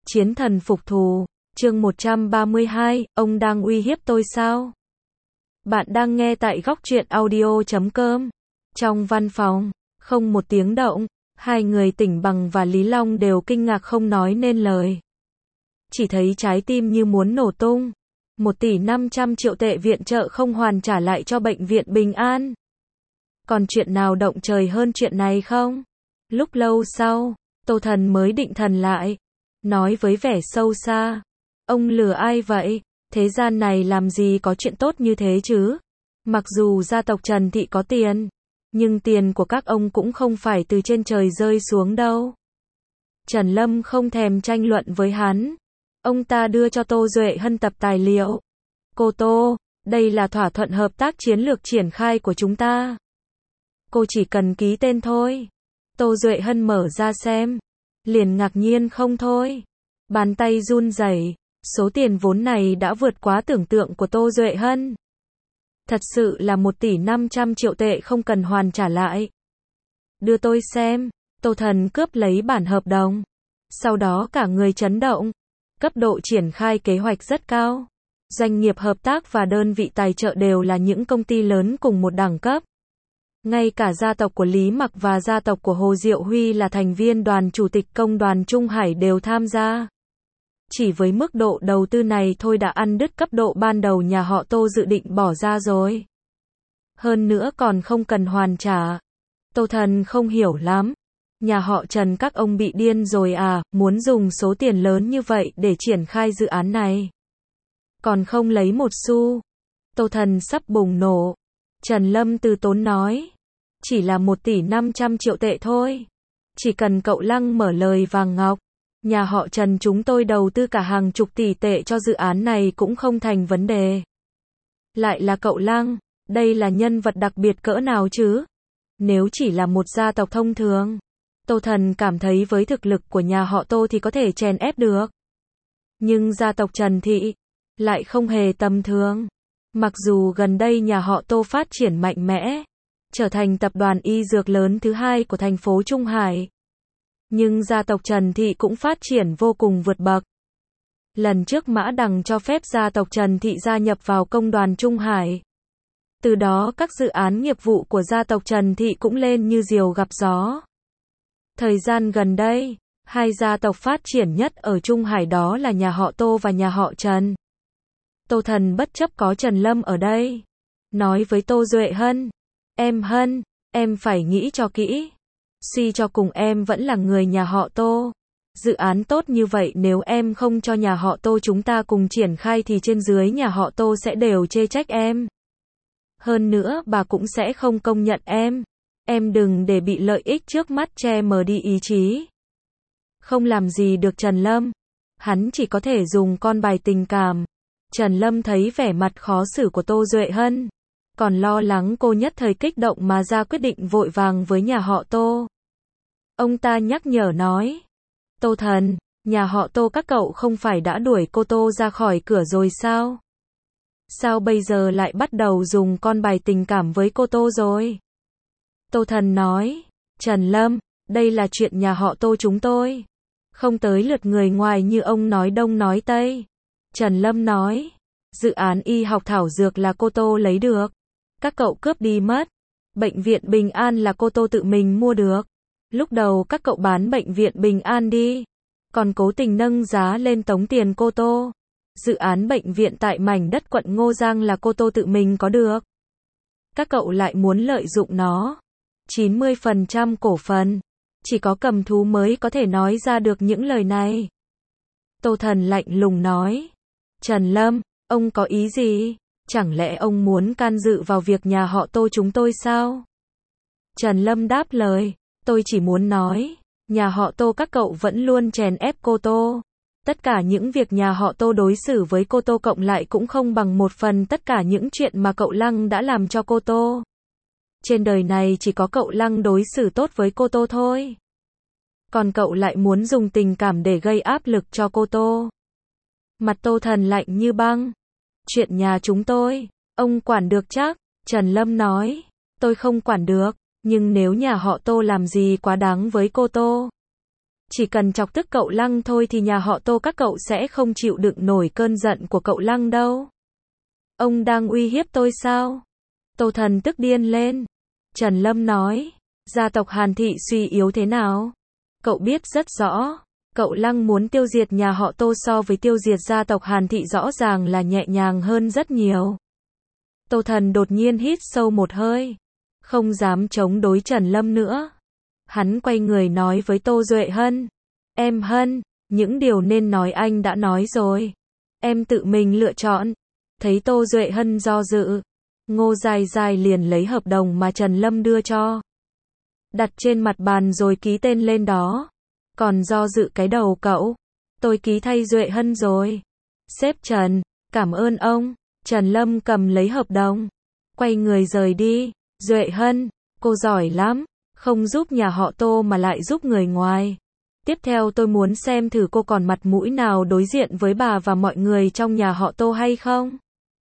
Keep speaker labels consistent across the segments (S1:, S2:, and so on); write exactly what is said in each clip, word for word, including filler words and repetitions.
S1: Chiến thần phục thù, chương một trăm ba mươi hai, ông đang uy hiếp tôi sao? Bạn đang nghe tại góc truyện audio chấm com. Trong văn phòng, không một tiếng động, hai người Tỉnh Bằng và Lý Long đều kinh ngạc không nói nên lời. Chỉ thấy trái tim như muốn nổ tung. Một tỷ năm trăm triệu tệ viện trợ không hoàn trả lại cho bệnh viện Bình An. Còn chuyện nào động trời hơn chuyện này không? Lúc lâu sau, Tô Thần mới định thần lại. Nói với vẻ sâu xa. Ông lừa ai vậy? Thế gian này làm gì có chuyện tốt như thế chứ? Mặc dù gia tộc Trần Thị có tiền, nhưng tiền của các ông cũng không phải từ trên trời rơi xuống đâu. Trần Lâm không thèm tranh luận với hắn. Ông ta đưa cho Tô Duệ Hân tập tài liệu. Cô Tô, đây là thỏa thuận hợp tác chiến lược triển khai của chúng ta. Cô chỉ cần ký tên thôi. Tô Duệ Hân mở ra xem. Liền ngạc nhiên không thôi. Bàn tay run rẩy. Số tiền vốn này đã vượt quá tưởng tượng của Tô Duệ Hân. Thật sự là một tỷ năm trăm triệu tệ không cần hoàn trả lại. Đưa tôi xem. Tô Thần cướp lấy bản hợp đồng. Sau đó cả người chấn động. Cấp độ triển khai kế hoạch rất cao. Doanh nghiệp hợp tác và đơn vị tài trợ đều là những công ty lớn cùng một đẳng cấp. Ngay cả gia tộc của Lý Mặc và gia tộc của Hồ Diệu Huy là thành viên đoàn chủ tịch công đoàn Trung Hải đều tham gia. Chỉ với mức độ đầu tư này thôi đã ăn đứt cấp độ ban đầu nhà họ Tô dự định bỏ ra rồi. Hơn nữa còn không cần hoàn trả. Tô Thần không hiểu lắm. Nhà họ Trần các ông bị điên rồi à, muốn dùng số tiền lớn như vậy để triển khai dự án này. Còn không lấy một xu. Tô Thần sắp bùng nổ. Trần Lâm từ tốn nói. Chỉ là một tỷ năm trăm triệu tệ thôi. Chỉ cần cậu Lăng mở lời vàng ngọc. Nhà họ Trần chúng tôi đầu tư cả hàng chục tỷ tệ cho dự án này cũng không thành vấn đề. Lại là cậu Lăng, đây là nhân vật đặc biệt cỡ nào chứ? Nếu chỉ là một gia tộc thông thường, Tô Thần cảm thấy với thực lực của nhà họ Tô thì có thể chèn ép được. Nhưng gia tộc Trần Thị lại không hề tầm thường. Mặc dù gần đây nhà họ Tô phát triển mạnh mẽ, trở thành tập đoàn y dược lớn thứ hai của thành phố Trung Hải. Nhưng gia tộc Trần Thị cũng phát triển vô cùng vượt bậc. Lần trước Mã Đằng cho phép gia tộc Trần Thị gia nhập vào công đoàn Trung Hải. Từ đó các dự án nghiệp vụ của gia tộc Trần Thị cũng lên như diều gặp gió. Thời gian gần đây, hai gia tộc phát triển nhất ở Trung Hải đó là nhà họ Tô và nhà họ Trần. Tô Thần bất chấp có Trần Lâm ở đây. Nói với Tô Duệ Hân. Em Hân, em phải nghĩ cho kỹ. Suy cho cùng em vẫn là người nhà họ Tô. Dự án tốt như vậy nếu em không cho nhà họ Tô chúng ta cùng triển khai thì trên dưới nhà họ Tô sẽ đều chê trách em. Hơn nữa bà cũng sẽ không công nhận em. Em đừng để bị lợi ích trước mắt che mờ đi ý chí. Không làm gì được Trần Lâm. Hắn chỉ có thể dùng con bài tình cảm. Trần Lâm thấy vẻ mặt khó xử của Tô Duệ Hân. Còn lo lắng cô nhất thời kích động mà ra quyết định vội vàng với nhà họ Tô. Ông ta nhắc nhở nói. Tô Thần, nhà họ Tô các cậu không phải đã đuổi cô Tô ra khỏi cửa rồi sao? Sao bây giờ lại bắt đầu dùng con bài tình cảm với cô Tô rồi? Tô Thần nói. Trần Lâm, đây là chuyện nhà họ Tô chúng tôi. Không tới lượt người ngoài như ông nói đông nói tây. Trần Lâm nói. Dự án y học thảo dược là cô Tô lấy được. Các cậu cướp đi mất. Bệnh viện Bình An là cô Tô tự mình mua được. Lúc đầu các cậu bán bệnh viện Bình An đi. Còn cố tình nâng giá lên tống tiền cô Tô. Dự án bệnh viện tại mảnh đất quận Ngô Giang là cô Tô tự mình có được. Các cậu lại muốn lợi dụng nó. chín mươi phần trăm cổ phần. Chỉ có cầm thú mới có thể nói ra được những lời này. Tô Thần lạnh lùng nói. Trần Lâm, ông có ý gì? Chẳng lẽ ông muốn can dự vào việc nhà họ Tô chúng tôi sao? Trần Lâm đáp lời. Tôi chỉ muốn nói. Nhà họ Tô các cậu vẫn luôn chèn ép cô Tô. Tất cả những việc nhà họ Tô đối xử với cô Tô cộng lại cũng không bằng một phần tất cả những chuyện mà cậu Lăng đã làm cho cô Tô. Trên đời này chỉ có cậu Lăng đối xử tốt với cô Tô thôi. Còn cậu lại muốn dùng tình cảm để gây áp lực cho cô Tô. Mặt Tô Thần lạnh như băng. Chuyện nhà chúng tôi, ông quản được chắc? Trần Lâm nói. Tôi không quản được, nhưng nếu nhà họ Tô làm gì quá đáng với cô Tô, Chỉ cần chọc tức cậu Lăng thôi thì nhà họ Tô các cậu sẽ không chịu đựng nổi cơn giận của cậu Lăng đâu. Ông đang uy hiếp tôi sao? Tô Thần tức điên lên. Trần Lâm nói, gia tộc Hàn Thị suy yếu thế nào? Cậu biết rất rõ. Cậu Lăng muốn tiêu diệt nhà họ Tô so với tiêu diệt gia tộc Hàn Thị rõ ràng là nhẹ nhàng hơn rất nhiều. Tô Thần đột nhiên hít sâu một hơi. Không dám chống đối Trần Lâm nữa. Hắn quay người nói với Tô Duệ Hân. Em Hân, những điều nên nói anh đã nói rồi. Em tự mình lựa chọn. Thấy Tô Duệ Hân do dự. Ngô Dài Dài liền lấy hợp đồng mà Trần Lâm đưa cho. Đặt trên mặt bàn rồi ký tên lên đó. Còn do dự cái đầu cậu. Tôi ký thay Duệ Hân rồi. Sếp Trần, cảm ơn ông. Trần Lâm cầm lấy hợp đồng. Quay người rời đi. Duệ Hân, cô giỏi lắm. Không giúp nhà họ Tô mà lại giúp người ngoài. Tiếp theo tôi muốn xem thử cô còn mặt mũi nào đối diện với bà và mọi người trong nhà họ Tô hay không.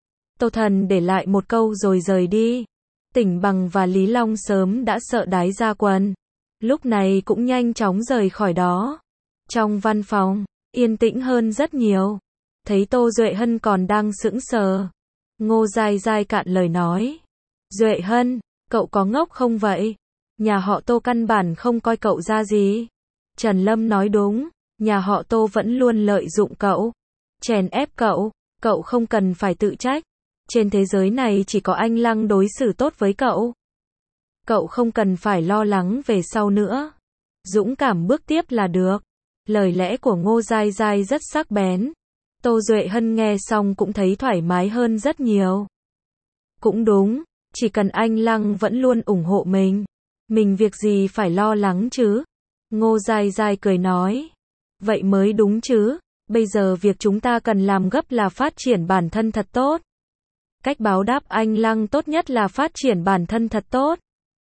S1: Tô Thần để lại một câu rồi rời đi. Tỉnh Bằng và Lý Long sớm đã sợ đái ra quần. Lúc này cũng nhanh chóng rời khỏi đó. Trong văn phòng, yên tĩnh hơn rất nhiều. Thấy Tô Duệ Hân còn đang sững sờ. Ngô Dài Dài cạn lời nói. Duệ Hân, cậu có ngốc không vậy? Nhà họ Tô căn bản không coi cậu ra gì. Trần Lâm nói đúng, nhà họ Tô vẫn luôn lợi dụng cậu. Chèn ép cậu, cậu không cần phải tự trách. Trên thế giới này chỉ có anh Lăng đối xử tốt với cậu. Cậu không cần phải lo lắng về sau nữa. Dũng cảm bước tiếp là được. Lời lẽ của Ngô Dài Dài rất sắc bén. Tô Duệ Hân nghe xong cũng thấy thoải mái hơn rất nhiều. Cũng đúng, chỉ cần anh Lăng vẫn luôn ủng hộ mình. Mình việc gì phải lo lắng chứ? Ngô Dài Dài cười nói. Vậy mới đúng chứ. Bây giờ việc chúng ta cần làm gấp là phát triển bản thân thật tốt. Cách báo đáp anh Lăng tốt nhất là phát triển bản thân thật tốt.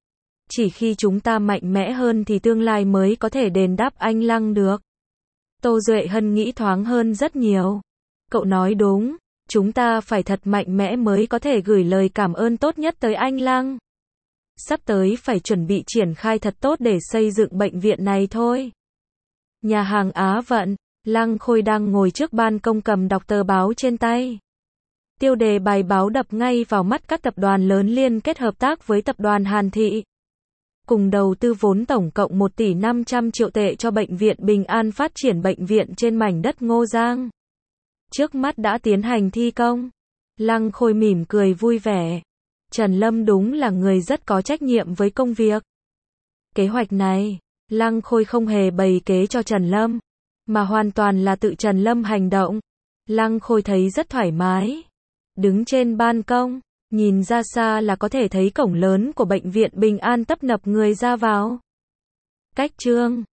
S1: Chỉ khi chúng ta mạnh mẽ hơn thì tương lai mới có thể đền đáp anh Lăng được. Tô Duệ Hân nghĩ thoáng hơn rất nhiều. Cậu nói đúng, chúng ta phải thật mạnh mẽ mới có thể gửi lời cảm ơn tốt nhất tới anh Lăng. Sắp tới phải chuẩn bị triển khai thật tốt để xây dựng bệnh viện này thôi. Nhà hàng Á Vận, Lăng Khôi đang ngồi trước ban công cầm đọc tờ báo trên tay. Tiêu đề bài báo đập ngay vào mắt các tập đoàn lớn liên kết hợp tác với tập đoàn Hàn Thị. Cùng đầu tư vốn tổng cộng một tỷ năm trăm triệu tệ cho Bệnh viện Bình An phát triển bệnh viện trên mảnh đất Ngô Giang. Trước mắt đã tiến hành thi công. Lăng Khôi mỉm cười vui vẻ. Trần Lâm đúng là người rất có trách nhiệm với công việc. Kế hoạch này, Lăng Khôi không hề bày kế cho Trần Lâm, mà hoàn toàn là tự Trần Lâm hành động. Lăng Khôi thấy rất thoải mái. Đứng trên ban công, nhìn ra xa là có thể thấy cổng lớn của Bệnh viện Bình An tấp nập người ra vào. Cách chương